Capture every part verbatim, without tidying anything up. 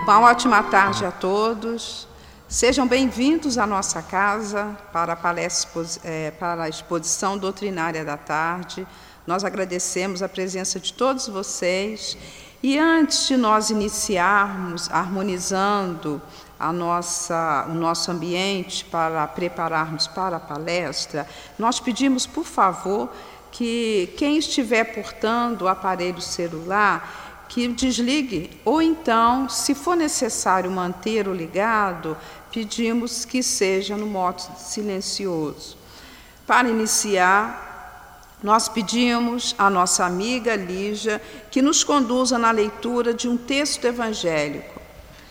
Uma ótima tarde a todos. Sejam bem-vindos à nossa casa para a, palestra, é, para a exposição doutrinária da tarde. Nós agradecemos a presença de todos vocês. E antes de nós iniciarmos harmonizando a nossa, o nosso ambiente para prepararmos para a palestra, nós pedimos, por favor, que quem estiver portando o aparelho celular, que desligue, ou então, se for necessário manter-o ligado, pedimos que seja no modo silencioso. Para iniciar, nós pedimos à nossa amiga Lígia que nos conduza na leitura de um texto evangélico.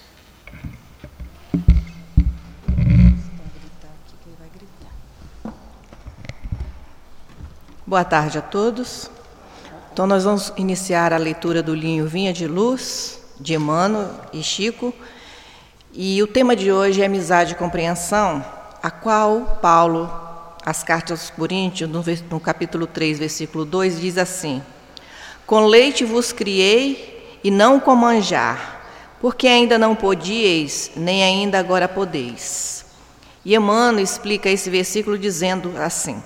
Boa tarde a todos. Então, nós vamos iniciar a leitura do livro Vinha de Luz, de Emmanuel e Chico. E o tema de hoje é Amizade e Compreensão, a qual Paulo, as cartas aos Coríntios, no, no capítulo três, versículo dois, diz assim: Com leite vos criei, e não com manjar, porque ainda não podíeis, nem ainda agora podeis. E Emmanuel explica esse versículo dizendo assim: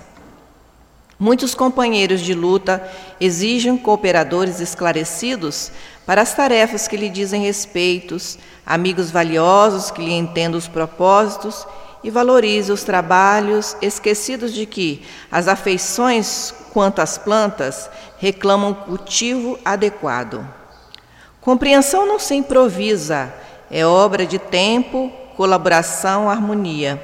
Muitos companheiros de luta exigem cooperadores esclarecidos para as tarefas que lhe dizem respeitos, amigos valiosos que lhe entendam os propósitos e valorizem os trabalhos, esquecidos de que as afeições quanto às plantas reclamam cultivo adequado. Compreensão não se improvisa, é obra de tempo, colaboração, harmonia.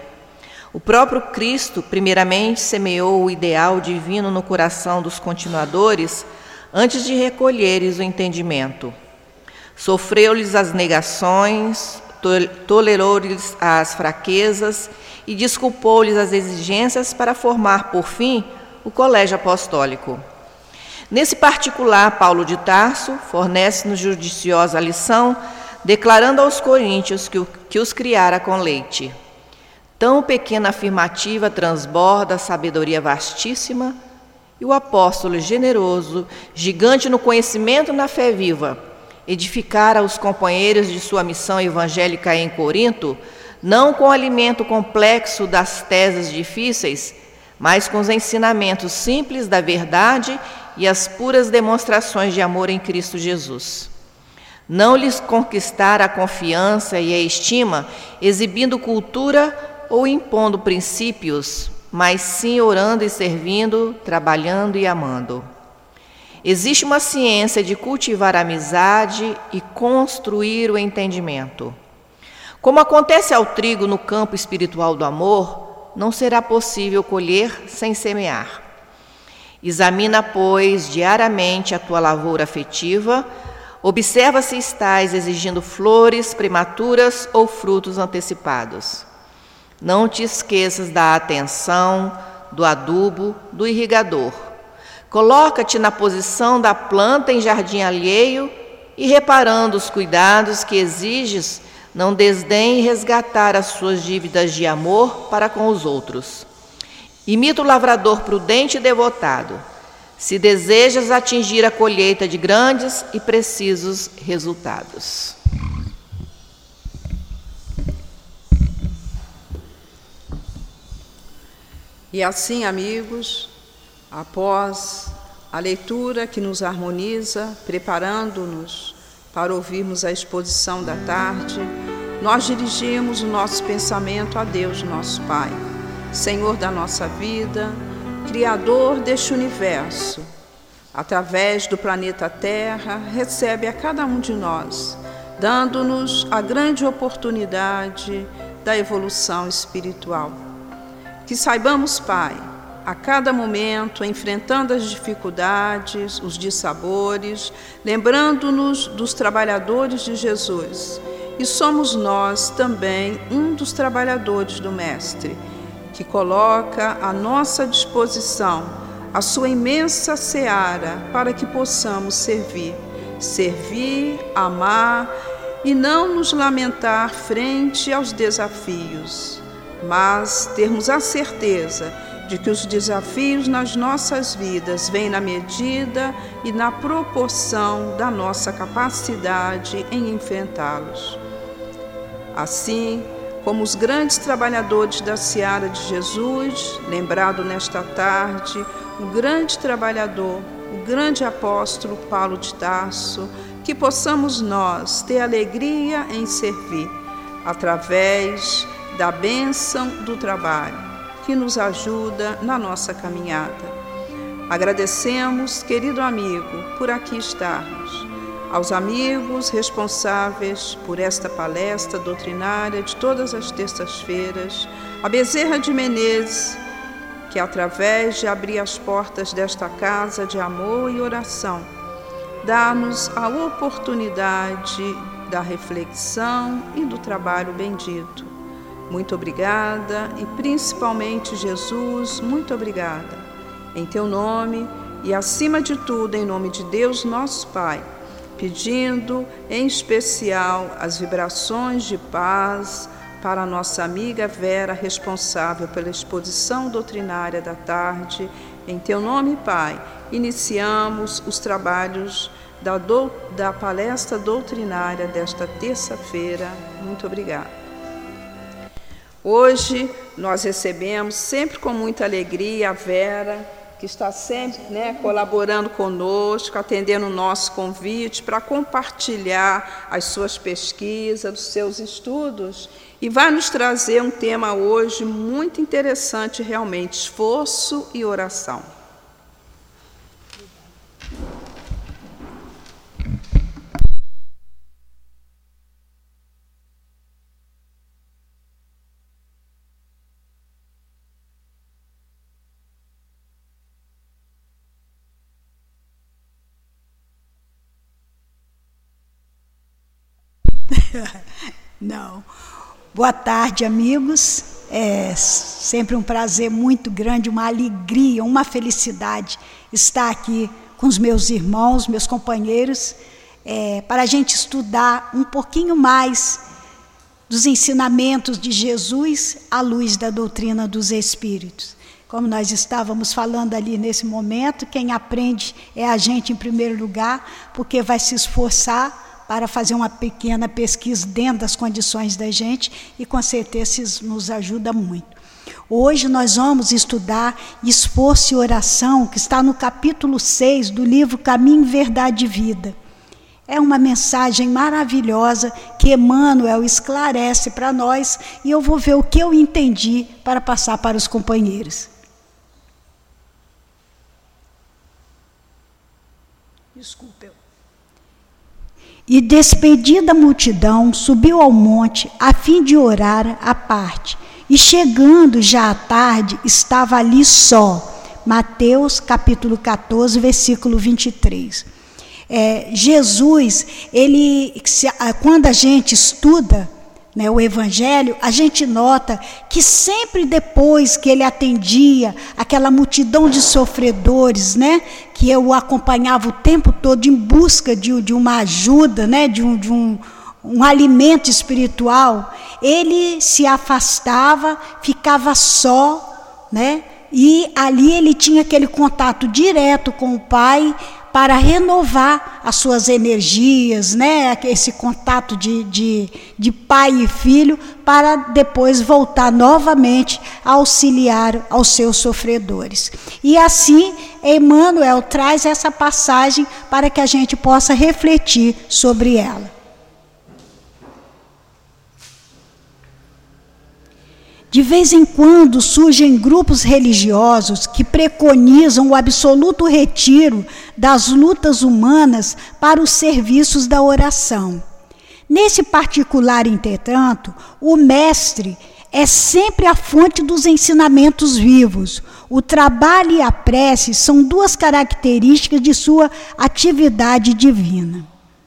O próprio Cristo, primeiramente, semeou o ideal divino no coração dos continuadores antes de recolheres o entendimento. Sofreu-lhes as negações, tolerou-lhes as fraquezas e desculpou-lhes as exigências para formar, por fim, o colégio apostólico. Nesse particular, Paulo de Tarso fornece-nos judiciosa lição, declarando aos coríntios que, que os criara com leite. Tão pequena afirmativa transborda a sabedoria vastíssima, e o apóstolo generoso, gigante no conhecimento e na fé viva, edificara os companheiros de sua missão evangélica em Corinto, não com o alimento complexo das teses difíceis, mas com os ensinamentos simples da verdade e as puras demonstrações de amor em Cristo Jesus. Não lhes conquistara a confiança e a estima, exibindo cultura ou impondo princípios, mas sim orando e servindo, trabalhando e amando. Existe uma ciência de cultivar a amizade e construir o entendimento. Como acontece ao trigo no campo espiritual do amor, não será possível colher sem semear. Examina, pois, diariamente a tua lavoura afetiva, observa se estás exigindo flores prematuras ou frutos antecipados. Não te esqueças da atenção, do adubo, do irrigador. Coloca-te na posição da planta em jardim alheio e, reparando os cuidados que exiges, não desdenhe resgatar as suas dívidas de amor para com os outros. Imita o lavrador prudente e devotado, se desejas atingir a colheita de grandes e precisos resultados. E assim, amigos, após a leitura que nos harmoniza, preparando-nos para ouvirmos a exposição da tarde, nós dirigimos o nosso pensamento a Deus, nosso Pai, Senhor da nossa vida, Criador deste universo. Através do planeta Terra, recebe a cada um de nós, dando-nos a grande oportunidade da evolução espiritual. Que saibamos, Pai, a cada momento, enfrentando as dificuldades, os dissabores, lembrando-nos dos trabalhadores de Jesus. E somos nós também um dos trabalhadores do Mestre, que coloca à nossa disposição a sua imensa seara para que possamos servir, servir, amar e não nos lamentar frente aos desafios, mas termos a certeza de que os desafios nas nossas vidas vêm na medida e na proporção da nossa capacidade em enfrentá-los. Assim como os grandes trabalhadores da seara de Jesus, lembrado nesta tarde, o grande trabalhador, o grande apóstolo Paulo de Tarso, que possamos nós ter alegria em servir, através da bênção do trabalho, que nos ajuda na nossa caminhada. Agradecemos, querido amigo, por aqui estarmos, aos amigos responsáveis por esta palestra doutrinária de todas as terças-feiras, a Bezerra de Menezes, que através de abrir as portas desta casa de amor e oração, dá-nos a oportunidade da reflexão e do trabalho bendito. Muito obrigada e principalmente, Jesus, muito obrigada. Em teu nome e acima de tudo em nome de Deus nosso Pai, pedindo em especial as vibrações de paz para a nossa amiga Vera, responsável pela exposição doutrinária da tarde. Em teu nome, Pai, iniciamos os trabalhos da, do, da palestra doutrinária desta terça-feira. Muito obrigada. Hoje nós recebemos, sempre com muita alegria, a Vera, que está sempre, né, colaborando conosco, atendendo o nosso convite para compartilhar as suas pesquisas, os seus estudos, e vai nos trazer um tema hoje muito interessante realmente, esforço e oração. Não. Boa tarde, amigos. É sempre um prazer muito grande, uma alegria, uma felicidade estar aqui com os meus irmãos, meus companheiros, é, para a gente estudar um pouquinho mais dos ensinamentos de Jesus à luz da doutrina dos Espíritos. Como nós estávamos falando ali nesse momento, quem aprende é a gente em primeiro lugar, porque vai se esforçar para fazer uma pequena pesquisa dentro das condições da gente, e com certeza isso nos ajuda muito. Hoje nós vamos estudar esforço e oração, que está no capítulo seis do livro Caminho, Verdade e Vida. É uma mensagem maravilhosa que Emmanuel esclarece para nós, e eu vou ver o que eu entendi para passar para os companheiros. Desculpe. E despedida a multidão, subiu ao monte a fim de orar à parte. E chegando já à tarde, estava ali só. Mateus capítulo catorze, versículo vinte e três. É, Jesus, ele, quando a gente estuda, né, o Evangelho, a gente nota que sempre depois que ele atendia aquela multidão de sofredores, né, que eu acompanhava o tempo todo em busca de, de uma ajuda, né, de, um, de um, um alimento espiritual, ele se afastava, ficava só, né, e ali ele tinha aquele contato direto com o Pai, para renovar as suas energias, né? Esse contato de, de, de pai e filho, para depois voltar novamente a auxiliar aos seus sofredores. E assim, Emmanuel traz essa passagem para que a gente possa refletir sobre ela. De vez em quando surgem grupos religiosos que preconizam o absoluto retiro das lutas humanas para os serviços da oração. Nesse particular, entretanto, o mestre é sempre a fonte dos ensinamentos vivos. O trabalho e a prece são duas características de sua atividade divina.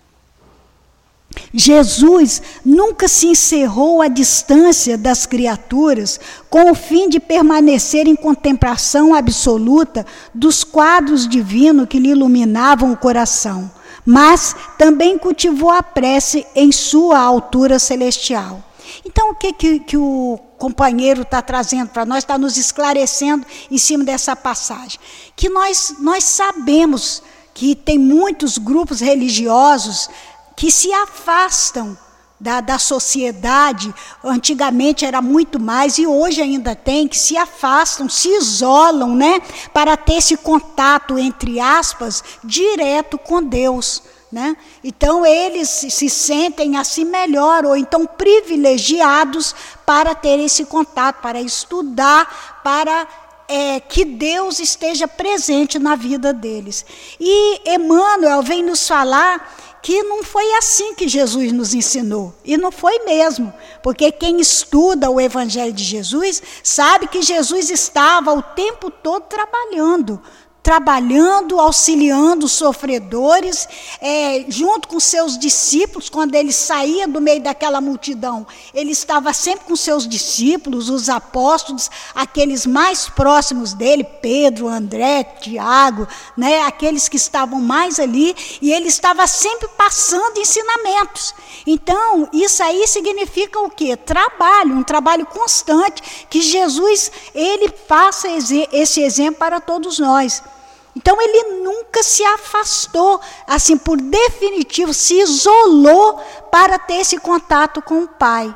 Jesus nunca se encerrou à distância das criaturas com o fim de permanecer em contemplação absoluta dos quadros divinos que lhe iluminavam o coração, mas também cultivou a prece em sua altura celestial. Então, o que, que, que o companheiro está trazendo para nós, está nos esclarecendo em cima dessa passagem? Que nós, nós sabemos que tem muitos grupos religiosos que se afastam Da, da sociedade, antigamente era muito mais, e hoje ainda tem, que se afastam, se isolam, né, para ter esse contato, entre aspas, direto com Deus, né? Então eles se sentem assim melhor, ou então privilegiados para ter esse contato, para estudar, para é, que Deus esteja presente na vida deles. E Emmanuel vem nos falar que não foi assim que Jesus nos ensinou, e não foi mesmo, porque quem estuda o Evangelho de Jesus sabe que Jesus estava o tempo todo trabalhando, trabalhando, auxiliando os sofredores, é, junto com seus discípulos. Quando ele saía do meio daquela multidão, ele estava sempre com seus discípulos, os apóstolos, aqueles mais próximos dele, Pedro, André, Tiago, né, aqueles que estavam mais ali, e ele estava sempre passando ensinamentos. Então, isso aí significa o quê? Trabalho, um trabalho constante, que Jesus, ele faça esse exemplo para todos nós. Então ele nunca se afastou, assim, por definitivo, se isolou para ter esse contato com o Pai.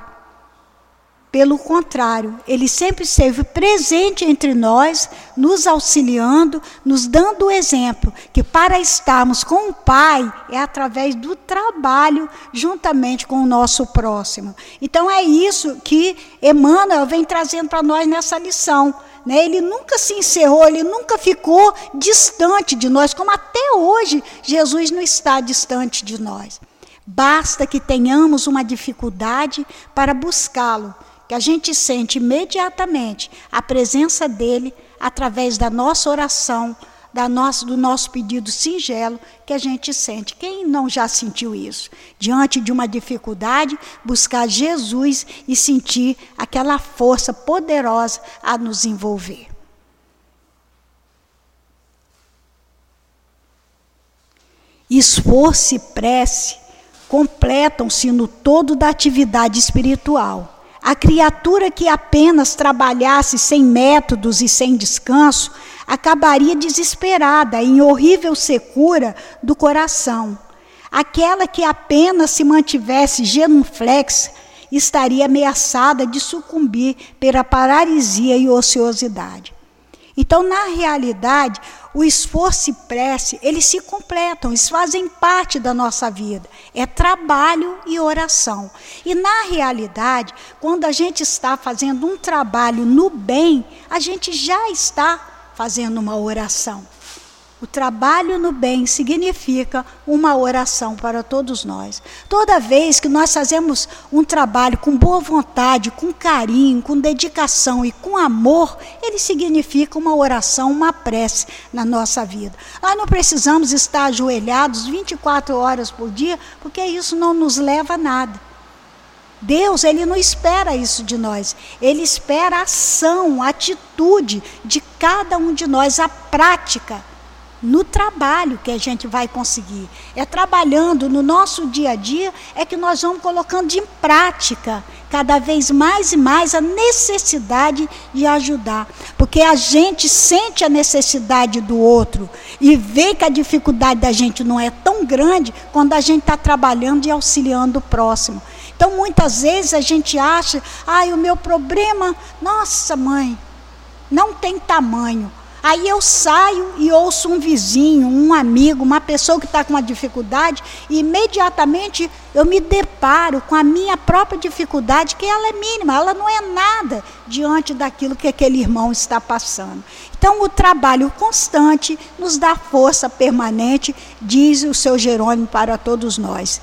Pelo contrário, ele sempre esteve presente entre nós, nos auxiliando, nos dando o exemplo, que para estarmos com o Pai é através do trabalho juntamente com o nosso próximo. Então é isso que Emmanuel vem trazendo para nós nessa lição. Né? Ele nunca se encerrou, ele nunca ficou distante de nós, como até hoje Jesus não está distante de nós. Basta que tenhamos uma dificuldade para buscá-lo, que a gente sente imediatamente a presença dele através da nossa oração, da nossa, do nosso pedido singelo, que a gente sente. Quem não já sentiu isso? Diante de uma dificuldade, buscar Jesus e sentir aquela força poderosa a nos envolver. Esforço e prece completam-se no todo da atividade espiritual. A criatura que apenas trabalhasse sem métodos e sem descanso, acabaria desesperada, em horrível secura do coração. Aquela que apenas se mantivesse genuflexa, estaria ameaçada de sucumbir pela paralisia e ociosidade. Então, na realidade, o esforço e prece, eles se completam, eles fazem parte da nossa vida. É trabalho e oração. E na realidade, quando a gente está fazendo um trabalho no bem, a gente já está fazendo uma oração. O trabalho no bem significa uma oração para todos nós. Toda vez que nós fazemos um trabalho com boa vontade, com carinho, com dedicação e com amor, ele significa uma oração, uma prece na nossa vida. Nós não precisamos estar ajoelhados vinte e quatro horas por dia, porque isso não nos leva a nada. Deus, ele não espera isso de nós. Ele espera a ação, a atitude de cada um de nós, a prática. No trabalho que a gente vai conseguir. É trabalhando no nosso dia a dia é que nós vamos colocando em prática cada vez mais e mais a necessidade de ajudar. Porque a gente sente a necessidade do outro e vê que a dificuldade da gente não é tão grande quando a gente está trabalhando e auxiliando o próximo. Então, muitas vezes a gente acha, ai, o meu problema, nossa mãe, não tem tamanho. Aí eu saio e ouço um vizinho, um amigo, uma pessoa que está com uma dificuldade, e imediatamente eu me deparo com a minha própria dificuldade, que ela é mínima, ela não é nada diante daquilo que aquele irmão está passando. Então, o trabalho constante nos dá força permanente, diz o seu Jerônimo para todos nós.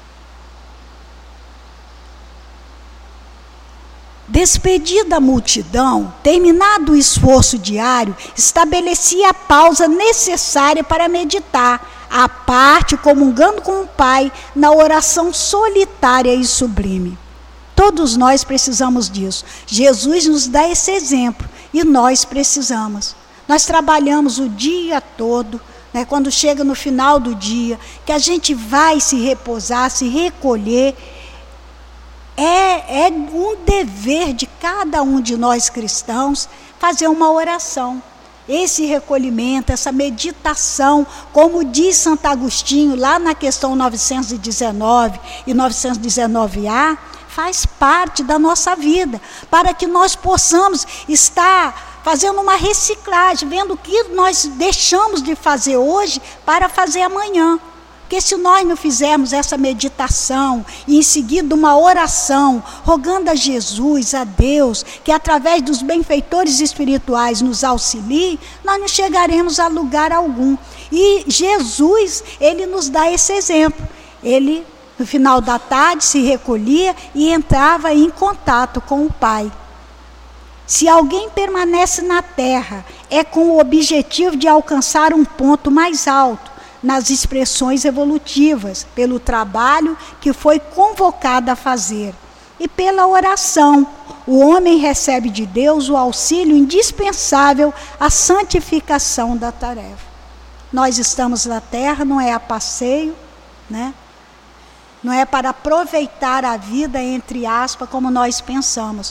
Despedida a multidão, terminado o esforço diário, estabelecia a pausa necessária para meditar, à parte, comungando com o Pai, na oração solitária e sublime. Todos nós precisamos disso. Jesus nos dá esse exemplo e nós precisamos. Nós trabalhamos o dia todo, né, quando chega no final do dia, que a gente vai se repousar, se recolher. É, é um dever de cada um de nós cristãos fazer uma oração. esse recolhimento, essa meditação, como diz Santo Agostinho, lá na questão novecentos e dezenove e novecentos e dezenove A, faz parte da nossa vida, para que nós possamos estar fazendo uma reciclagem, vendo o que nós deixamos de fazer hoje para fazer amanhã. Porque se nós não fizermos essa meditação e em seguida uma oração, rogando a Jesus, a Deus, que através dos benfeitores espirituais nos auxilie, nós não chegaremos a lugar algum. E Jesus, ele nos dá esse exemplo. Ele, no final da tarde, se recolhia e entrava em contato com o Pai. Se alguém permanece na terra, é com o objetivo de alcançar um ponto mais alto nas expressões evolutivas, pelo trabalho que foi convocado a fazer. E pela oração, o homem recebe de Deus o auxílio indispensável à santificação da tarefa. Nós estamos na terra, não é a passeio, né? Não é para aproveitar a vida, entre aspas, como nós pensamos.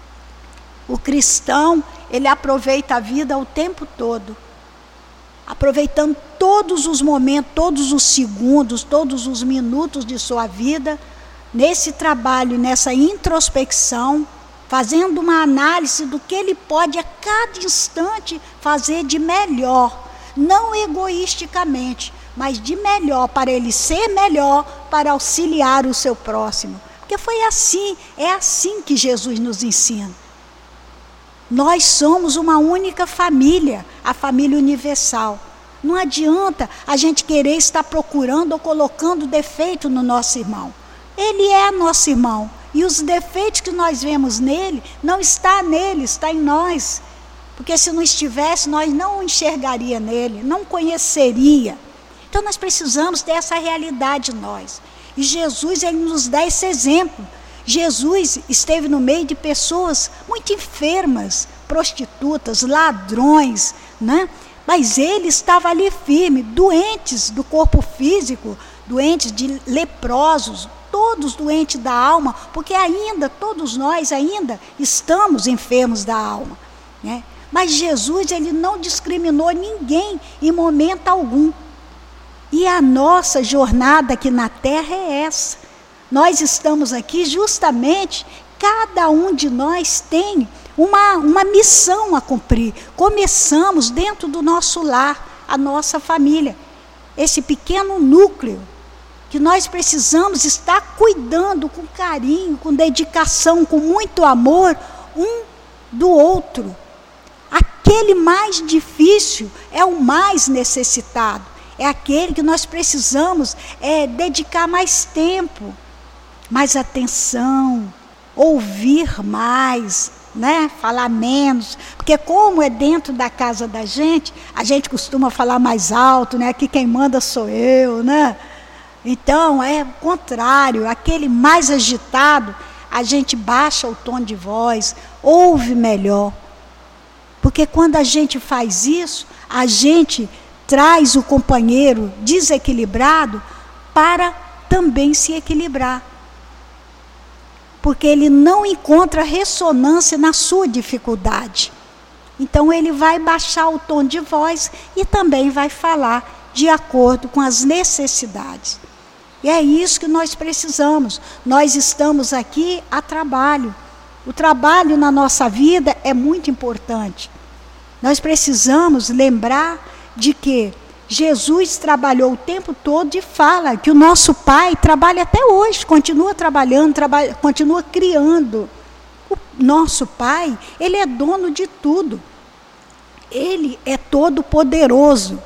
O cristão, ele aproveita a vida o tempo todo, aproveitando todos os momentos, todos os segundos, todos os minutos de sua vida, nesse trabalho, nessa introspecção, fazendo uma análise do que ele pode a cada instante fazer de melhor, não egoisticamente, mas de melhor, para ele ser melhor, para auxiliar o seu próximo. Porque foi assim, é assim que Jesus nos ensina. Nós somos uma única família, a família universal. Não adianta a gente querer estar procurando ou colocando defeito no nosso irmão. Ele é nosso irmão. E os defeitos que nós vemos nele, não está nele, está em nós. Porque se não estivesse, nós não enxergaria nele, não conheceria. Então nós precisamos ter essa realidade em nós. E Jesus, ele nos dá esse exemplo. Jesus esteve no meio de pessoas muito enfermas, prostitutas, ladrões, né? Mas ele estava ali firme, doentes do corpo físico, doentes de leprosos, todos doentes da alma, porque ainda, todos nós ainda estamos enfermos da alma, né? Mas Jesus, ele não discriminou ninguém em momento algum. E a nossa jornada aqui na terra é essa. Nós estamos aqui justamente, cada um de nós tem uma, uma missão a cumprir. Começamos dentro do nosso lar, a nossa família. Esse pequeno núcleo que nós precisamos estar cuidando com carinho, com dedicação, com muito amor, um do outro. Aquele mais difícil é o mais necessitado. É aquele que nós precisamos é, dedicar mais tempo, mais atenção, ouvir mais, né? Falar menos, porque como é dentro da casa da gente, a gente costuma falar mais alto, né? Aqui quem manda sou eu, né? Então é o contrário, aquele mais agitado, a gente baixa o tom de voz, ouve melhor, porque quando a gente faz isso, a gente traz o companheiro desequilibrado para também se equilibrar. Porque ele não encontra ressonância na sua dificuldade. Então ele vai baixar o tom de voz e também vai falar de acordo com as necessidades. E é isso que nós precisamos. Nós estamos aqui a trabalho. O trabalho na nossa vida é muito importante. Nós precisamos lembrar de que Jesus trabalhou o tempo todo e fala que o nosso Pai trabalha até hoje, continua trabalhando, trabalha, continua criando. O nosso Pai, ele é dono de tudo. Ele é todo poderoso.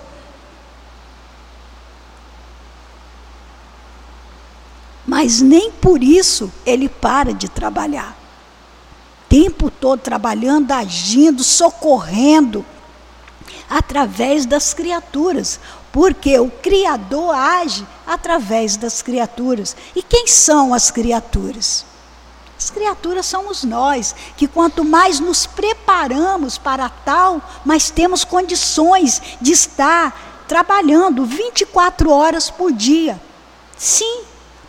Mas nem por isso ele para de trabalhar. O tempo todo trabalhando, agindo, socorrendo, através das criaturas, porque o Criador age através das criaturas. E quem são as criaturas? As criaturas somos nós, que quanto mais nos preparamos para tal, mais temos condições de estar trabalhando vinte e quatro horas por dia. Sim,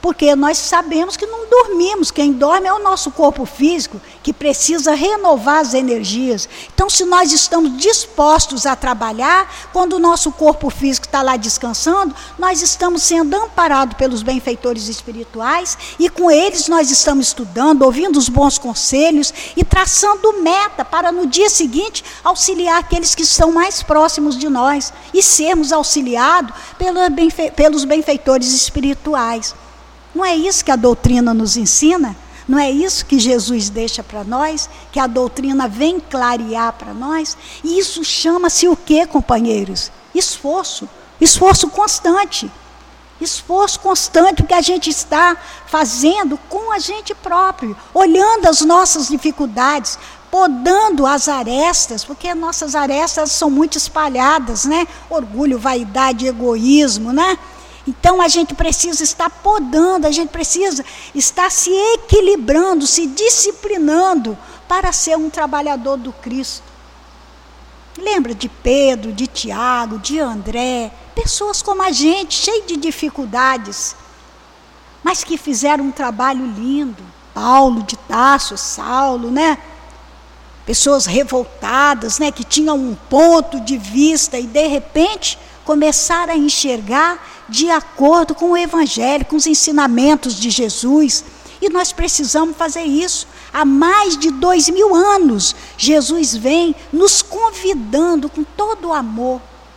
Porque nós sabemos que não dormimos. Quem dorme é o nosso corpo físico, que precisa renovar as energias. Então, se nós estamos dispostos a trabalhar, quando o nosso corpo físico está lá descansando, nós estamos sendo amparados pelos benfeitores espirituais, e com eles nós estamos estudando, ouvindo os bons conselhos e traçando meta para no dia seguinte auxiliar aqueles que estão mais próximos de nós e sermos auxiliados pelos benfeitores espirituais. Não é isso que a doutrina nos ensina? Não é isso que Jesus deixa para nós? Que a doutrina vem clarear para nós? E isso chama-se o quê, companheiros? Esforço. Esforço constante. Esforço constante que a gente está fazendo com a gente próprio, olhando as nossas dificuldades, podando as arestas, porque nossas arestas são muito espalhadas, né? Orgulho, vaidade, egoísmo, né? Então a gente precisa estar podando, a gente precisa estar se equilibrando, se disciplinando para ser um trabalhador do Cristo. Lembra de Pedro, de Tiago, de André, pessoas como a gente, cheias de dificuldades, mas que fizeram um trabalho lindo. Paulo de Tarso, Saulo, né? Pessoas revoltadas, né? Que tinham um ponto de vista e de repente começaram a enxergar de acordo com o Evangelho, com os ensinamentos de Jesus. E nós precisamos fazer isso. Há mais de dois mil anos, Jesus vem nos convidando com todo o amor.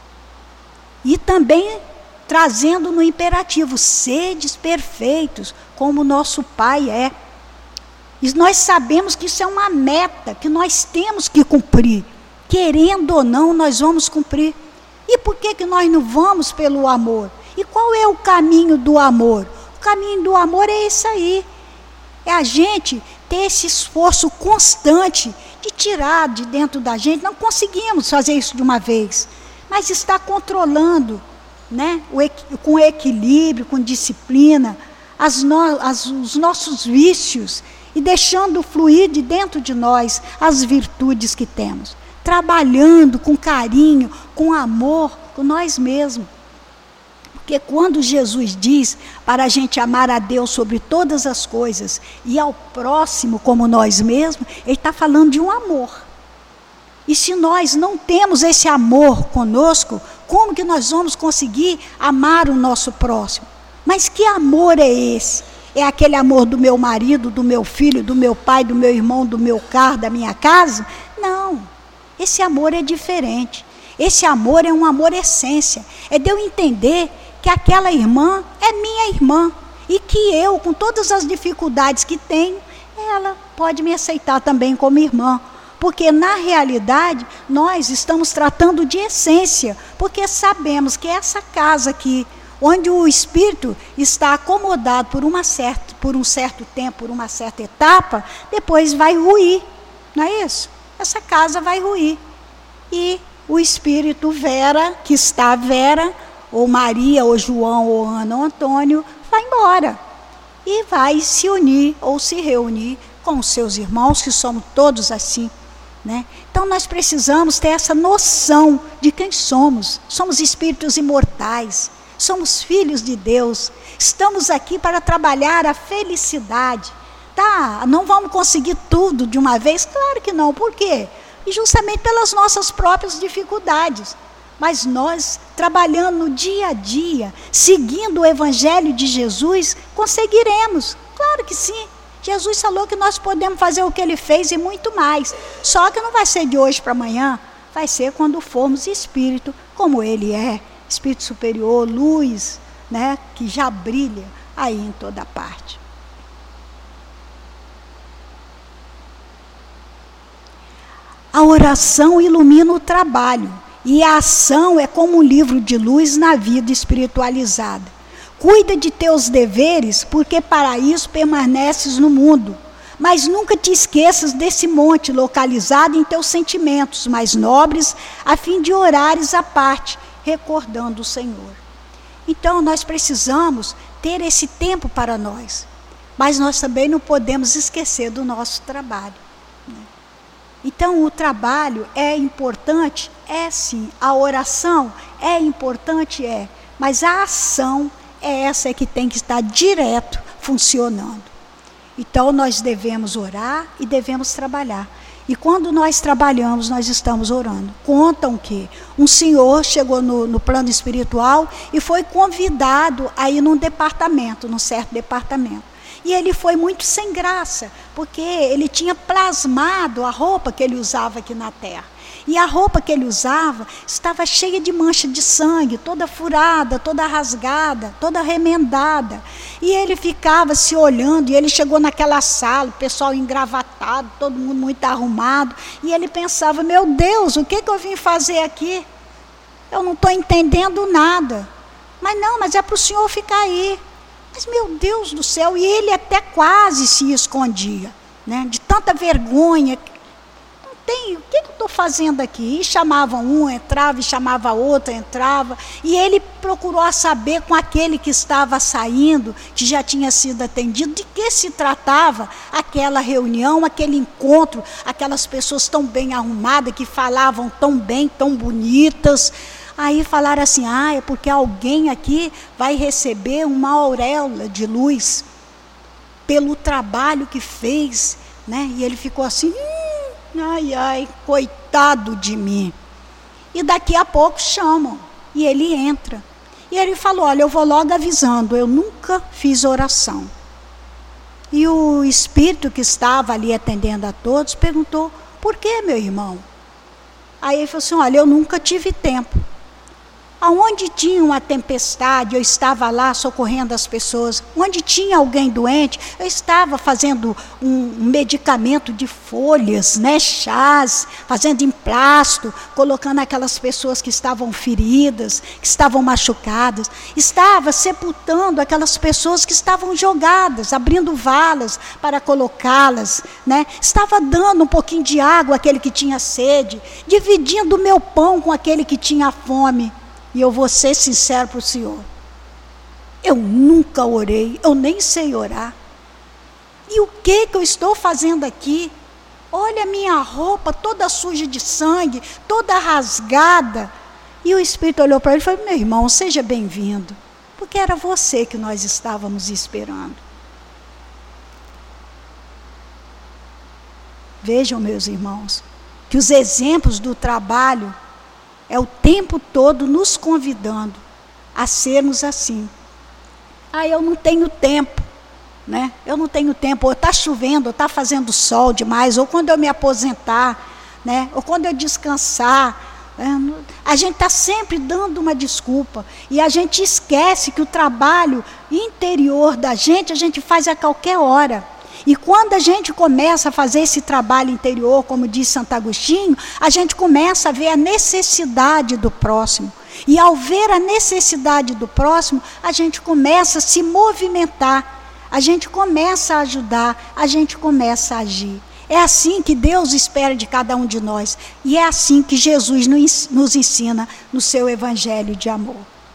E também trazendo no imperativo, sedes perfeitos, como nosso Pai é. E nós sabemos que isso é uma meta, que nós temos que cumprir. Querendo ou não, nós vamos cumprir. E por que, que nós não vamos pelo amor? E qual é o caminho do amor? O caminho do amor é esse aí. É a gente ter esse esforço constante de tirar de dentro da gente. Não conseguimos fazer isso de uma vez, mas está controlando, né, o, com equilíbrio, com disciplina, as no, as, os nossos vícios e deixando fluir de dentro de nós as virtudes que temos. Trabalhando com carinho, com amor, com nós mesmos. Porque quando Jesus diz para a gente amar a Deus sobre todas as coisas e ao próximo como nós mesmos, Ele está falando de um amor. E se nós não temos esse amor conosco, como que nós vamos conseguir amar o nosso próximo? Mas que amor é esse? É aquele amor do meu marido, do meu filho, do meu pai, do meu irmão, do meu carro, da minha casa? Não, esse amor é diferente. Esse amor é um amor essência. É de eu entender que aquela irmã é minha irmã e que eu, com todas as dificuldades que tenho, ela pode me aceitar também como irmã. Porque na realidade nós estamos tratando de essência, porque sabemos que essa casa aqui, onde o espírito está acomodado por, uma certa, por um certo tempo, por uma certa etapa, depois vai ruir, não é isso? Essa casa vai ruir. E o espírito Vera, que está Vera, ou Maria, ou João, ou Ana, ou Antônio, vai embora. E vai se unir, ou se reunir com os seus irmãos, que somos todos assim. Né? Então nós precisamos ter essa noção de quem somos. Somos espíritos imortais, somos filhos de Deus, estamos aqui para trabalhar a felicidade. Tá, não vamos conseguir tudo de uma vez? Claro que não, por quê? E justamente pelas nossas próprias dificuldades. Mas nós, trabalhando no dia a dia, seguindo o Evangelho de Jesus, conseguiremos, claro que sim. Jesus falou que nós podemos fazer o que Ele fez e muito mais. Só que não vai ser de hoje para amanhã, vai ser quando formos espírito, como Ele é, espírito superior, luz, né, que já brilha aí em toda parte. A oração ilumina o trabalho, e a ação é como um livro de luz na vida espiritualizada. Cuida de teus deveres, porque para isso permaneces no mundo. Mas nunca te esqueças desse monte localizado em teus sentimentos mais nobres, a fim de orares à parte, recordando o Senhor. Então nós precisamos ter esse tempo para nós. Mas nós também não podemos esquecer do nosso trabalho. Né? Então o trabalho é importante? É sim. A oração é importante? É. Mas a ação é essa que tem que estar direto funcionando. Então nós devemos orar e devemos trabalhar. E quando nós trabalhamos, nós estamos orando. Contam que um senhor chegou no, no plano espiritual e foi convidado a ir num departamento, num certo departamento. E ele foi muito sem graça, porque ele tinha plasmado a roupa que ele usava aqui na terra. E a roupa que ele usava estava cheia de mancha de sangue, toda furada, toda rasgada, toda remendada. E ele ficava se olhando, e ele chegou naquela sala, o pessoal engravatado, todo mundo muito arrumado. E ele pensava, meu Deus, o que, que eu vim fazer aqui? Eu não estou entendendo nada. Mas não, mas é para o senhor ficar aí. Mas meu Deus do céu, e ele até quase se escondia, né, de tanta vergonha. Tem, o que, que eu estou fazendo aqui? E chamavam um, entrava, e chamava outro, entrava. E ele procurou saber com aquele que estava saindo, que já tinha sido atendido, de que se tratava aquela reunião, aquele encontro, aquelas pessoas tão bem arrumadas, que falavam tão bem, tão bonitas. Aí falaram assim, ah, é porque alguém aqui vai receber uma auréola de luz pelo trabalho que fez, né? E ele ficou assim, hum, ai, ai, coitado de mim. E daqui a pouco chamam, e ele entra. E ele falou, olha, eu vou logo avisando, eu nunca fiz oração. E o espírito que estava ali atendendo a todos perguntou, por que, meu irmão? Aí ele falou assim, olha, eu nunca tive tempo. Aonde tinha uma tempestade, eu estava lá socorrendo as pessoas. Onde tinha alguém doente, eu estava fazendo um medicamento de folhas, né, chás, fazendo emplasto, colocando aquelas pessoas que estavam feridas, que estavam machucadas. Estava sepultando aquelas pessoas que estavam jogadas, abrindo valas para colocá-las, né? Estava dando um pouquinho de água àquele que tinha sede, dividindo o meu pão com aquele que tinha fome. E eu vou ser sincero para o senhor, eu nunca orei, eu nem sei orar. E o que, que eu estou fazendo aqui? Olha a minha roupa toda suja de sangue, toda rasgada. E o Espírito olhou para ele e falou, meu irmão, seja bem-vindo, porque era você que nós estávamos esperando. Vejam, meus irmãos, que os exemplos do trabalho é o tempo todo nos convidando a sermos assim. Ah, eu não tenho tempo, né? Eu não tenho tempo, ou está chovendo, ou está fazendo sol demais, ou quando eu me aposentar, né? Ou quando eu descansar. Né? A gente está sempre dando uma desculpa, e a gente esquece que o trabalho interior da gente, a gente faz a qualquer hora. E quando a gente começa a fazer esse trabalho interior, como diz Santo Agostinho, a gente começa a ver a necessidade do próximo. E ao ver a necessidade do próximo, a gente começa a se movimentar, a gente começa a ajudar, a gente começa a agir. É assim que Deus espera de cada um de nós. E é assim que Jesus nos ensina no seu evangelho de amor.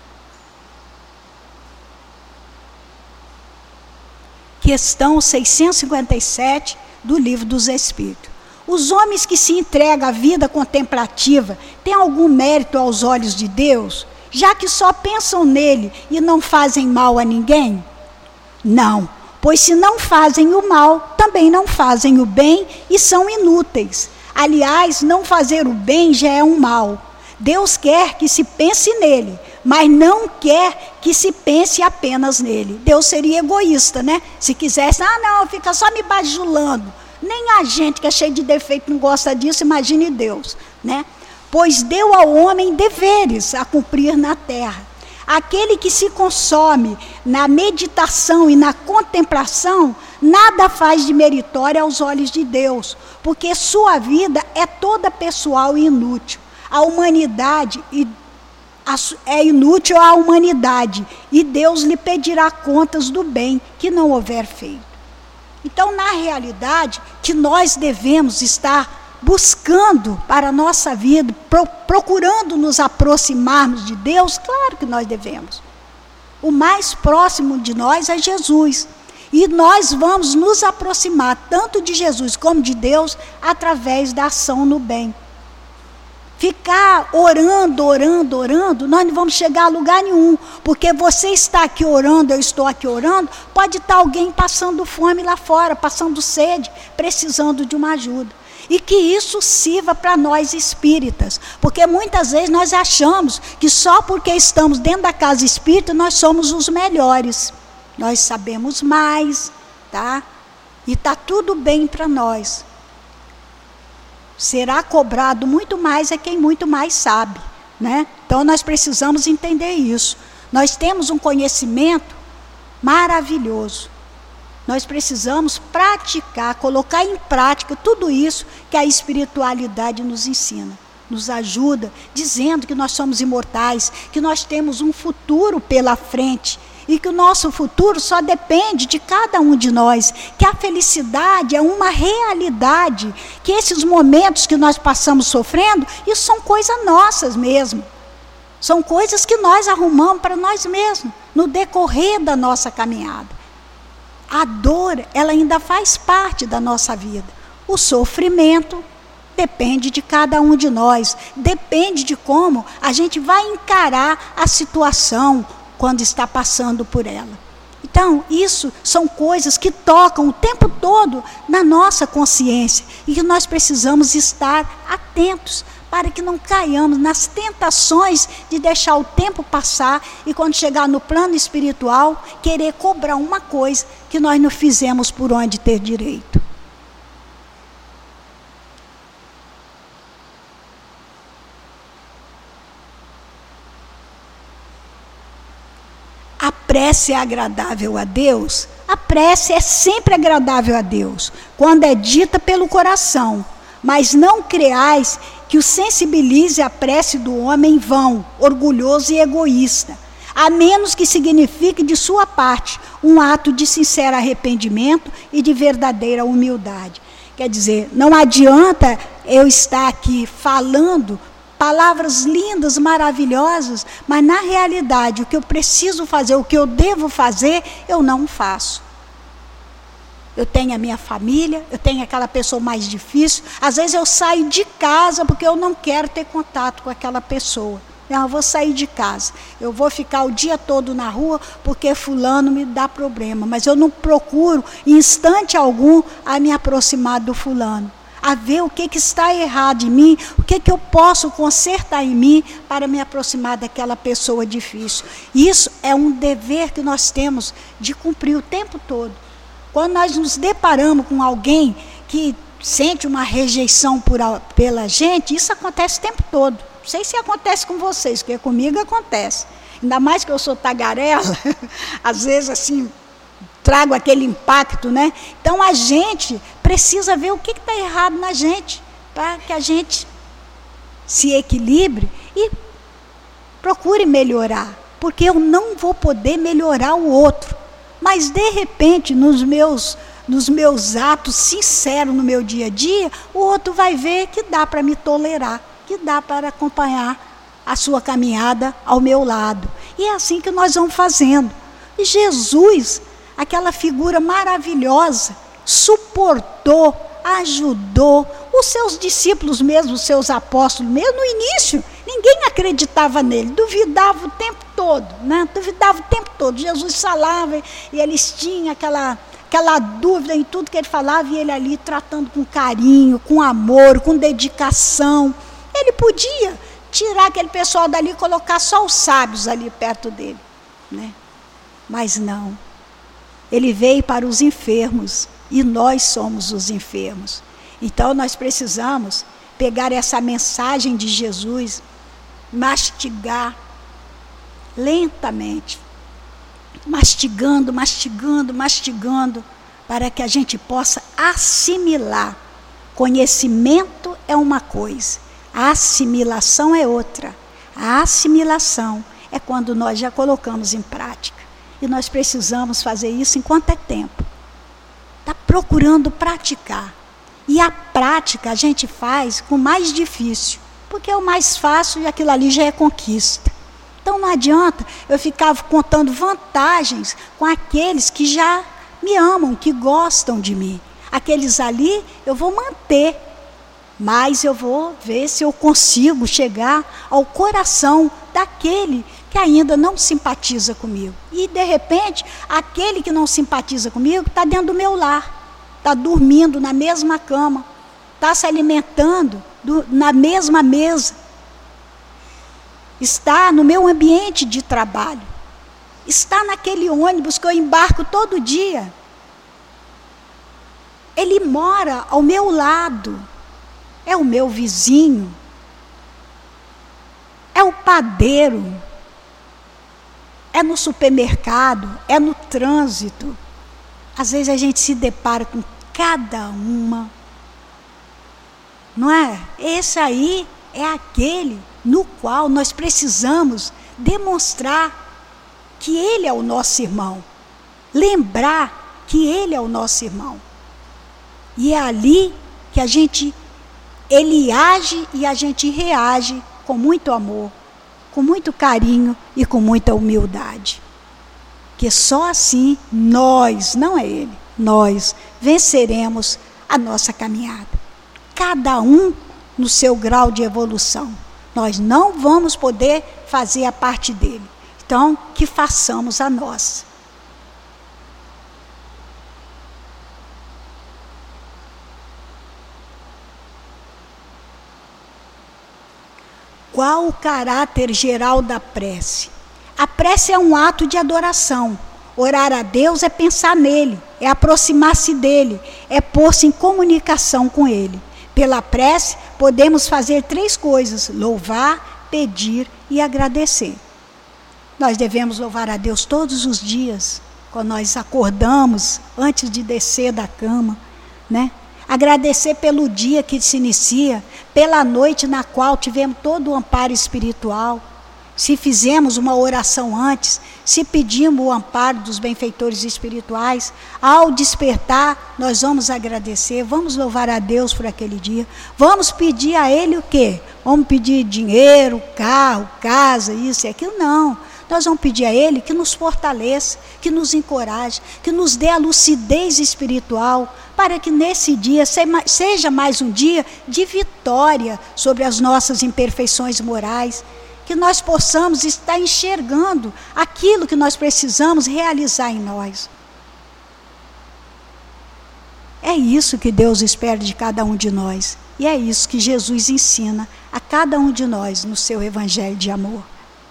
Questão seiscentos e cinquenta e sete do Livro dos Espíritos. Os homens que se entregam à vida contemplativa têm algum mérito aos olhos de Deus, já que só pensam nele e não fazem mal a ninguém? Não, pois se não fazem o mal, também não fazem o bem e são inúteis. Aliás, não fazer o bem já é um mal. Deus quer que se pense nele, mas não quer que se pense apenas nele. Deus seria egoísta, né? Se quisesse, ah não, fica só me bajulando. Nem a gente que é cheio de defeito não gosta disso, imagine Deus, né? Pois deu ao homem deveres a cumprir na terra. Aquele que se consome na meditação e na contemplação, nada faz de meritória aos olhos de Deus, porque sua vida é toda pessoal e inútil. A humanidade é inútil à humanidade, e Deus lhe pedirá contas do bem que não houver feito. Então, na realidade, que nós devemos estar buscando para a nossa vida, pro, procurando nos aproximarmos de Deus, claro que nós devemos. O mais próximo de nós é Jesus. E nós vamos nos aproximar tanto de Jesus como de Deus através da ação no bem. Ficar orando, orando, orando, nós não vamos chegar a lugar nenhum, porque você está aqui orando, eu estou aqui orando, pode estar alguém passando fome lá fora, passando sede, precisando de uma ajuda. E que isso sirva para nós espíritas, porque muitas vezes nós achamos que só porque estamos dentro da casa espírita nós somos os melhores, nós sabemos mais, tá? E está tudo bem para nós. Será cobrado muito mais é quem muito mais sabe, né? Então nós precisamos entender isso. Nós temos um conhecimento maravilhoso. Nós precisamos praticar, colocar em prática tudo isso que a espiritualidade nos ensina. Nos ajuda, dizendo que nós somos imortais, que nós temos um futuro pela frente, e que o nosso futuro só depende de cada um de nós, que a felicidade é uma realidade, que esses momentos que nós passamos sofrendo, isso são coisas nossas mesmo, são coisas que nós arrumamos para nós mesmos, no decorrer da nossa caminhada. A dor, ela ainda faz parte da nossa vida, o sofrimento depende de cada um de nós, depende de como a gente vai encarar a situação, quando está passando por ela. Então, isso são coisas que tocam o tempo todo na nossa consciência e que nós precisamos estar atentos para que não caiamos nas tentações de deixar o tempo passar e quando chegar no plano espiritual, querer cobrar uma coisa que nós não fizemos por onde ter direito. A prece é agradável a Deus? A prece é sempre agradável a Deus, quando é dita pelo coração. Mas não creais que o sensibilize a prece do homem vão, orgulhoso e egoísta, a menos que signifique de sua parte um ato de sincero arrependimento e de verdadeira humildade. Quer dizer, não adianta eu estar aqui falando palavras lindas, maravilhosas, mas na realidade o que eu preciso fazer, o que eu devo fazer, eu não faço. Eu tenho a minha família, eu tenho aquela pessoa mais difícil, às vezes eu saio de casa porque eu não quero ter contato com aquela pessoa. Não, eu vou sair de casa, eu vou ficar o dia todo na rua porque fulano me dá problema, mas eu não procuro em instante algum a me aproximar do fulano, a ver o que, que está errado em mim, o que, que eu posso consertar em mim para me aproximar daquela pessoa difícil. Isso é um dever que nós temos de cumprir o tempo todo. Quando nós nos deparamos com alguém que sente uma rejeição por a, pela gente, isso acontece o tempo todo. Não sei se acontece com vocês, porque comigo acontece. Ainda mais que eu sou tagarela, às vezes assim, trago aquele impacto, né? Então a gente precisa ver o que está errado na gente, para que a gente se equilibre e procure melhorar, porque eu não vou poder melhorar o outro, mas de repente nos meus, nos meus atos sinceros no meu dia a dia, o outro vai ver que dá para me tolerar, que dá para acompanhar a sua caminhada ao meu lado. E é assim que nós vamos fazendo. E Jesus, aquela figura maravilhosa, suportou, ajudou, os seus discípulos mesmo, os seus apóstolos mesmo, no início, ninguém acreditava nele, duvidava o tempo todo, né? Duvidava o tempo todo. Jesus falava e eles tinham aquela, aquela dúvida em tudo que ele falava, e ele ali tratando com carinho, com amor, com dedicação. Ele podia tirar aquele pessoal dali e colocar só os sábios ali perto dele, né? Mas não. Ele veio para os enfermos, e nós somos os enfermos. Então nós precisamos pegar essa mensagem de Jesus, mastigar lentamente, mastigando, mastigando, mastigando, para que a gente possa assimilar. Conhecimento é uma coisa, a assimilação é outra. A assimilação é quando nós já colocamos em prática. E nós precisamos fazer isso enquanto é tempo. Está procurando praticar. E a prática a gente faz com o mais difícil, porque é o mais fácil e aquilo ali já é conquista. Então não adianta eu ficar contando vantagens com aqueles que já me amam, que gostam de mim. Aqueles ali eu vou manter, mais eu vou ver se eu consigo chegar ao coração daquele que ainda não simpatiza comigo. E, de repente, aquele que não simpatiza comigo está dentro do meu lar, está dormindo na mesma cama, está se alimentando do, na mesma mesa, está no meu ambiente de trabalho, está naquele ônibus que eu embarco todo dia. Ele mora ao meu lado, é o meu vizinho, é o padeiro, é no supermercado, é no trânsito. Às vezes a gente se depara com cada uma, não é? Esse aí é aquele no qual nós precisamos demonstrar que ele é o nosso irmão, lembrar que ele é o nosso irmão. E é ali que a gente, ele age e a gente reage com muito amor, com muito carinho e com muita humildade. Que só assim nós, não é ele, nós venceremos a nossa caminhada. Cada um no seu grau de evolução. Nós não vamos poder fazer a parte dele. Então, que façamos a nossa. Qual o caráter geral da prece? A prece é um ato de adoração. Orar a Deus é pensar nele, é aproximar-se dele, é pôr-se em comunicação com ele. Pela prece, podemos fazer três coisas: louvar, pedir e agradecer. Nós devemos louvar a Deus todos os dias, quando nós acordamos, antes de descer da cama, né? Agradecer pelo dia que se inicia, pela noite na qual tivemos todo o amparo espiritual. Se fizemos uma oração antes, se pedimos o amparo dos benfeitores espirituais, ao despertar, nós vamos agradecer, vamos louvar a Deus por aquele dia. Vamos pedir a Ele o quê? Vamos pedir dinheiro, carro, casa, isso e aquilo? Não. Nós vamos pedir a Ele que nos fortaleça, que nos encoraje, que nos dê a lucidez espiritual, para que nesse dia seja mais um dia de vitória sobre as nossas imperfeições morais, que nós possamos estar enxergando aquilo que nós precisamos realizar em nós. É isso que Deus espera de cada um de nós, e é isso que Jesus ensina a cada um de nós no seu evangelho de amor.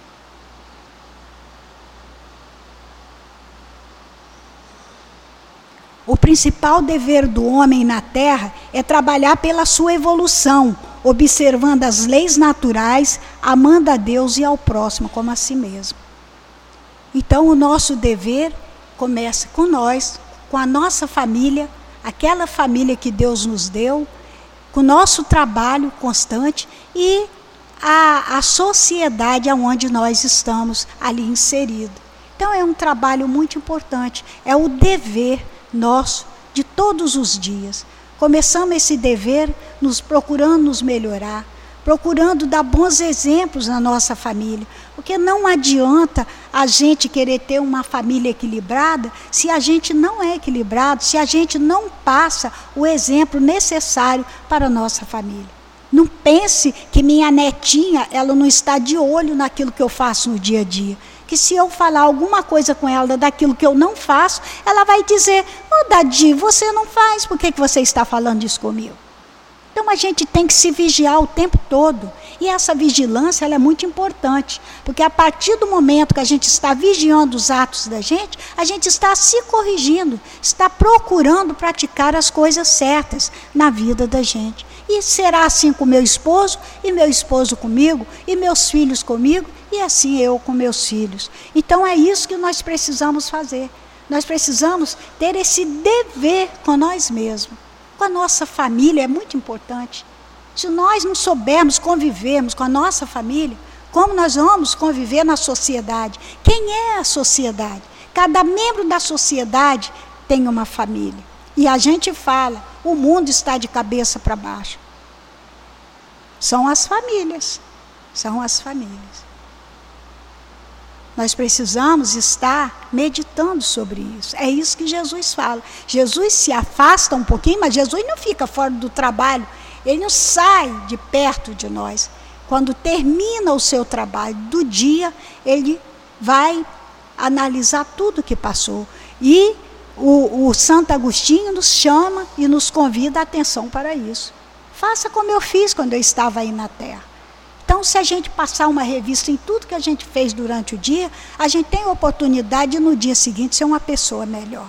O principal dever do homem na terra é trabalhar pela sua evolução, observando as leis naturais, amando a Deus e ao próximo como a si mesmo. Então o nosso dever começa com nós, com a nossa família, aquela família que Deus nos deu, com o nosso trabalho constante e a, a sociedade onde nós estamos ali inseridos. Então é um trabalho muito importante, é o dever nosso de todos os dias. Começamos esse dever nos procurando nos melhorar, procurando dar bons exemplos na nossa família, porque não adianta a gente querer ter uma família equilibrada se a gente não é equilibrado, se a gente não passa o exemplo necessário para a nossa família. Não pense que minha netinha, ela não está de olho naquilo que eu faço no dia a dia. Que se eu falar alguma coisa com ela daquilo que eu não faço, ela vai dizer: ô Dadi, você não faz, por que, que você está falando isso comigo? Então a gente tem que se vigiar o tempo todo. E essa vigilância ela é muito importante, porque a partir do momento que a gente está vigiando os atos da gente, a gente está se corrigindo, está procurando praticar as coisas certas na vida da gente. E será assim com meu esposo, e meu esposo comigo, e meus filhos comigo, e assim eu com meus filhos. Então é isso que nós precisamos fazer. Nós precisamos ter esse dever com nós mesmos. Com a nossa família é muito importante. Se nós não soubermos convivermos com a nossa família, como nós vamos conviver na sociedade? Quem é a sociedade? Cada membro da sociedade tem uma família. E a gente fala, o mundo está de cabeça para baixo. São as famílias. São as famílias. Nós precisamos estar meditando sobre isso. É isso que Jesus fala. Jesus se afasta um pouquinho, mas Jesus não fica fora do trabalho. ele não sai de perto de nós. Quando termina o seu trabalho do dia, ele vai analisar tudo que passou. E o, o Santo Agostinho nos chama e nos convida a atenção para isso. Faça como eu fiz quando eu estava aí na Terra. Então, se a gente passar uma revista em tudo que a gente fez durante o dia, a gente tem a oportunidade de, no dia seguinte, ser uma pessoa melhor.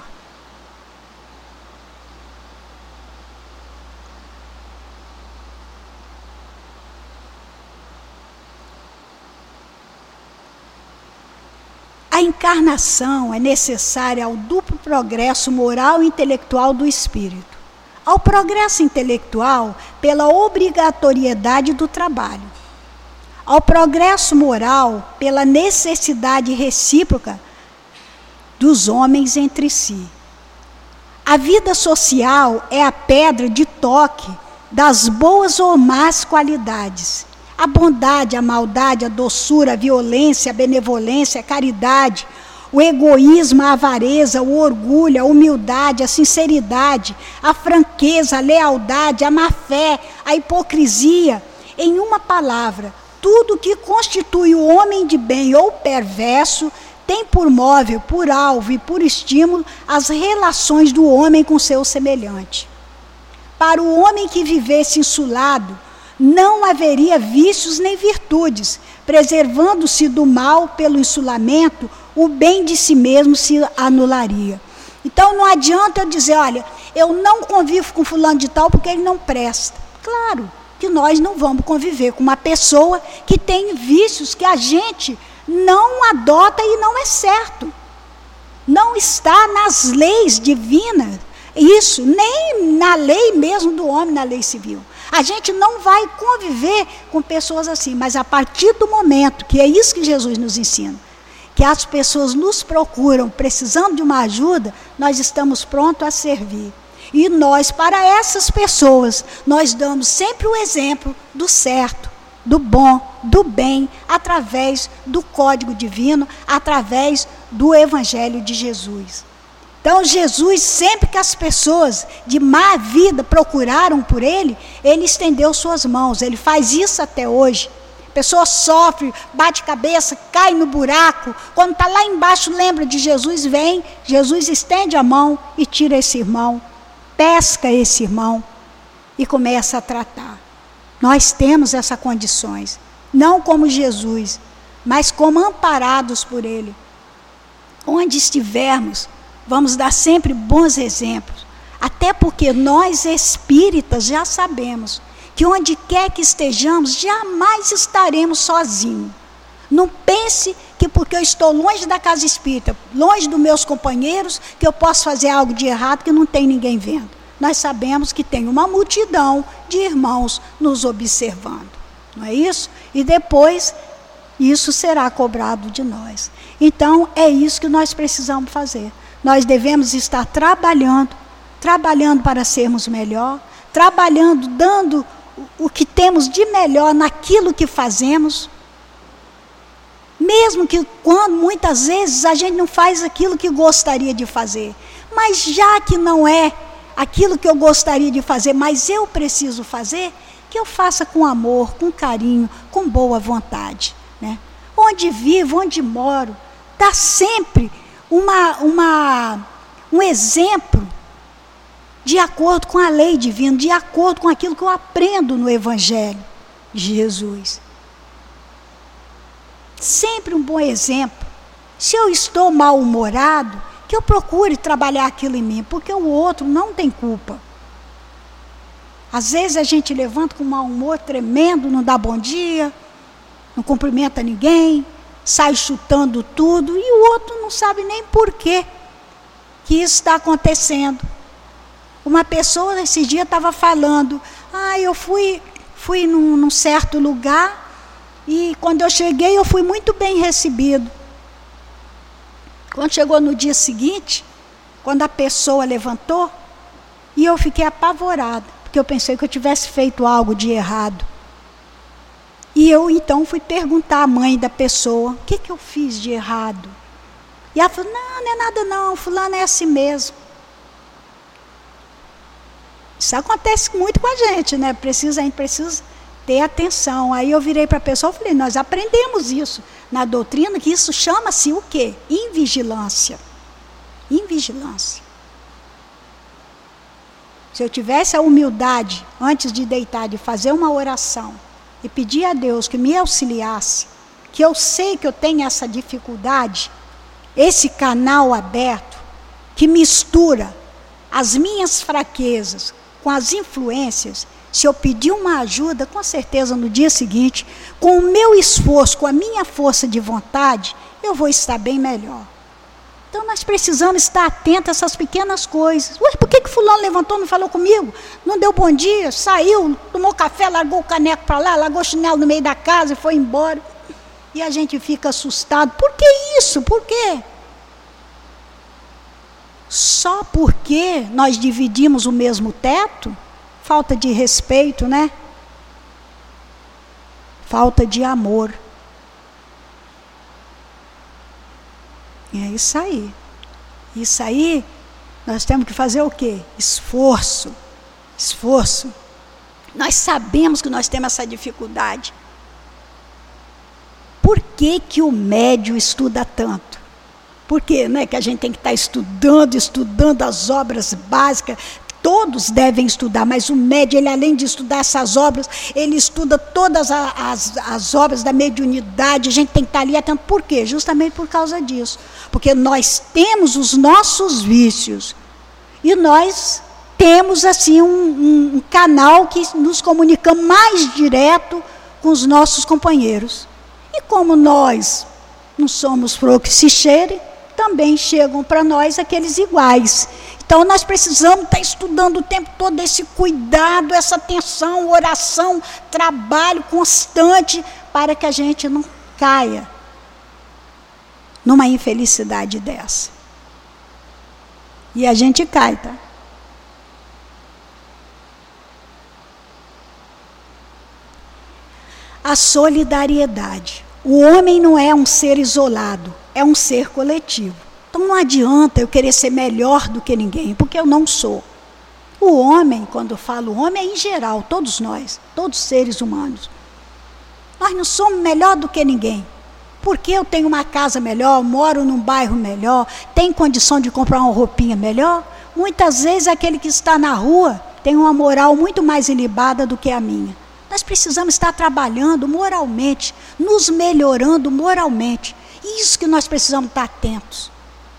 A encarnação é necessária ao duplo progresso moral e intelectual do espírito. Ao progresso intelectual, pela obrigatoriedade do trabalho. Ao progresso moral, pela necessidade recíproca dos homens entre si. A vida social é a pedra de toque das boas ou más qualidades. A bondade, a maldade, a doçura, a violência, a benevolência, a caridade, o egoísmo, a avareza, o orgulho, a humildade, a sinceridade, a franqueza, a lealdade, a má-fé, a hipocrisia. Em uma palavra, tudo que constitui o homem de bem ou perverso tem por móvel, por alvo e por estímulo as relações do homem com seu semelhante. Para o homem que vivesse insulado, não haveria vícios nem virtudes, preservando-se do mal pelo insulamento, o bem de si mesmo se anularia. Então não adianta eu dizer, olha, eu não convivo com fulano de tal porque ele não presta. Claro que nós não vamos conviver com uma pessoa que tem vícios que a gente não adota e não é certo. Não está nas leis divinas, isso, nem na lei mesmo do homem, na lei civil. A gente não vai conviver com pessoas assim, mas a partir do momento, que é isso que Jesus nos ensina, que as pessoas nos procuram precisando de uma ajuda, nós estamos prontos a servir. E nós, para essas pessoas, nós damos sempre o exemplo do certo, do bom, do bem, através do código divino, através do Evangelho de Jesus. Então, Jesus, sempre que as pessoas de má vida procuraram por ele, ele estendeu suas mãos. Ele faz isso até hoje. A pessoa sofre, bate cabeça, cai no buraco. Quando está lá embaixo, lembra de Jesus, vem. Jesus estende a mão e tira esse irmão, pesca esse irmão e começa a tratar. Nós temos essas condições, não como Jesus, mas como amparados por ele. Onde estivermos, vamos dar sempre bons exemplos, até porque nós espíritas já sabemos que onde quer que estejamos, jamais estaremos sozinhos. Não pense que porque eu estou longe da casa espírita, longe dos meus companheiros, que eu posso fazer algo de errado que não tem ninguém vendo. Nós sabemos que tem uma multidão de irmãos nos observando, não é isso? E depois, isso será cobrado de nós. Então, é isso que nós precisamos fazer. Nós devemos estar trabalhando, trabalhando para sermos melhor, trabalhando, dando o que temos de melhor naquilo que fazemos, mesmo que quando muitas vezes a gente não faz aquilo que gostaria de fazer, mas já que não é aquilo que eu gostaria de fazer, mas eu preciso fazer, que eu faça com amor, com carinho, com boa vontade, né? Onde vivo, onde moro, dá sempre Uma, uma, um exemplo de acordo com a lei divina, de acordo com aquilo que eu aprendo no Evangelho de Jesus. Sempre um bom exemplo. Se eu estou mal-humorado, que eu procure trabalhar aquilo em mim, porque o outro não tem culpa. Às vezes a gente levanta com um mau humor tremendo, não dá bom dia, não cumprimenta ninguém, sai chutando tudo, e o outro não sabe nem por quê que isso está acontecendo. Uma pessoa esse dia estava falando, ah, eu fui, fui num, num certo lugar, e quando eu cheguei eu fui muito bem recebido. Quando chegou no dia seguinte, quando a pessoa levantou, e eu fiquei apavorada, porque eu pensei que eu tivesse feito algo de errado. E eu então fui perguntar à mãe da pessoa, o que, que eu fiz de errado? E ela falou, não, não é nada não, fulano é assim mesmo. Isso acontece muito com a gente, né? Precisa, a gente precisa ter atenção. Aí eu virei para a pessoa e falei, nós aprendemos isso na doutrina, que isso chama-se o quê? Invigilância. Invigilância. Se eu tivesse a humildade, antes de deitar, de fazer uma oração e pedir a Deus que me auxiliasse, que eu sei que eu tenho essa dificuldade, esse canal aberto, que mistura as minhas fraquezas com as influências, se eu pedir uma ajuda, com certeza no dia seguinte, com o meu esforço, com a minha força de vontade, eu vou estar bem melhor. Então nós precisamos estar atentos a essas pequenas coisas. Ué, por que que fulano levantou, não falou comigo? Não deu bom dia, saiu, tomou café, largou o caneco para lá, largou o chinelo no meio da casa e foi embora. E a gente fica assustado. Por que isso? Por quê? Só porque nós dividimos o mesmo teto? Falta de respeito, né? Falta de amor. É isso aí. Isso aí, nós temos que fazer o quê? Esforço. Esforço. Nós sabemos que nós temos essa dificuldade. Por que que o médio estuda tanto? Por que, né, que a gente tem que estar estudando, estudando as obras básicas? Todos devem estudar, mas o médio, ele além de estudar essas obras, ele estuda todas as, as, as obras da mediunidade. A gente tem que estar ali atento. Por quê? Justamente por causa disso. Porque nós temos os nossos vícios. E nós temos, assim, um, um, um canal que nos comunica mais direto com os nossos companheiros. E como nós não somos flor que se cheire, também chegam para nós aqueles iguais. Então nós precisamos estar estudando o tempo todo esse cuidado, essa atenção, oração, trabalho constante, para que a gente não caia numa infelicidade dessa. E a gente cai, tá? A solidariedade. O homem não é um ser isolado, é um ser coletivo. Então não adianta eu querer ser melhor do que ninguém, porque eu não sou. O homem, quando eu falo homem, é em geral, todos nós, todos os seres humanos. Nós não somos melhor do que ninguém. Porque eu tenho uma casa melhor, moro num bairro melhor, tenho condição de comprar uma roupinha melhor. Muitas vezes aquele que está na rua tem uma moral muito mais ilibada do que a minha. Nós precisamos estar trabalhando moralmente, nos melhorando moralmente. Isso que nós precisamos estar atentos.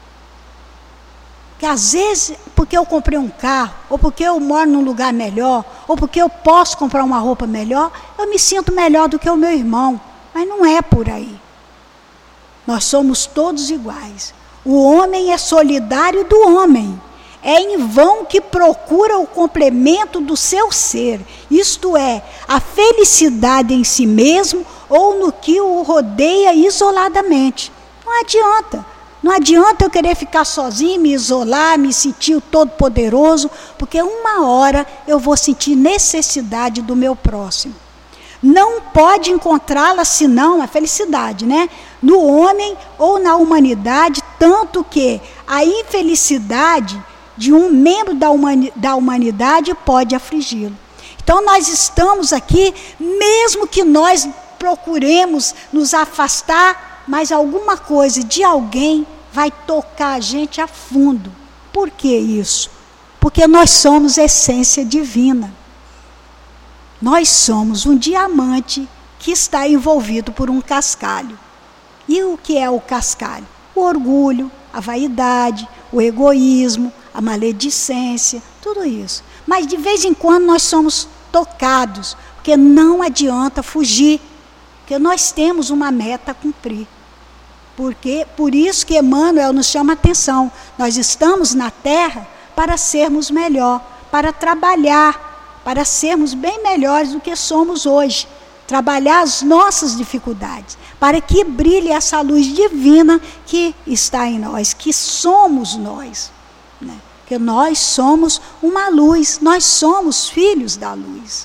Que às vezes, porque eu comprei um carro, ou porque eu moro num lugar melhor, ou porque eu posso comprar uma roupa melhor, eu me sinto melhor do que o meu irmão. Mas não é por aí. Nós somos todos iguais. O homem é solidário do homem. É em vão que procura o complemento do seu ser, isto é, a felicidade em si mesmo ou no que o rodeia isoladamente. Não adianta. Não adianta eu querer ficar sozinho, me isolar, me sentir o todo-poderoso, porque uma hora eu vou sentir necessidade do meu próximo. Não pode encontrá-la senão a felicidade, né? No homem ou na humanidade, tanto que a infelicidade de um membro da, humani- da humanidade pode afligi-lo. Então nós estamos aqui, mesmo que nós procuremos nos afastar, mas alguma coisa de alguém vai tocar a gente a fundo. Por que isso? Porque nós somos essência divina. Nós somos um diamante que está envolvido por um cascalho. E o que é o cascalho? O orgulho, a vaidade, o egoísmo, a maledicência, tudo isso. Mas de vez em quando nós somos tocados, porque não adianta fugir, porque nós temos uma meta a cumprir. Porque, por isso que Emmanuel nos chama a atenção. Nós estamos na Terra para sermos melhor, para trabalhar, para sermos bem melhores do que somos hoje. Trabalhar as nossas dificuldades, para que brilhe essa luz divina que está em nós, que somos nós. Né? Porque nós somos uma luz, nós somos filhos da luz.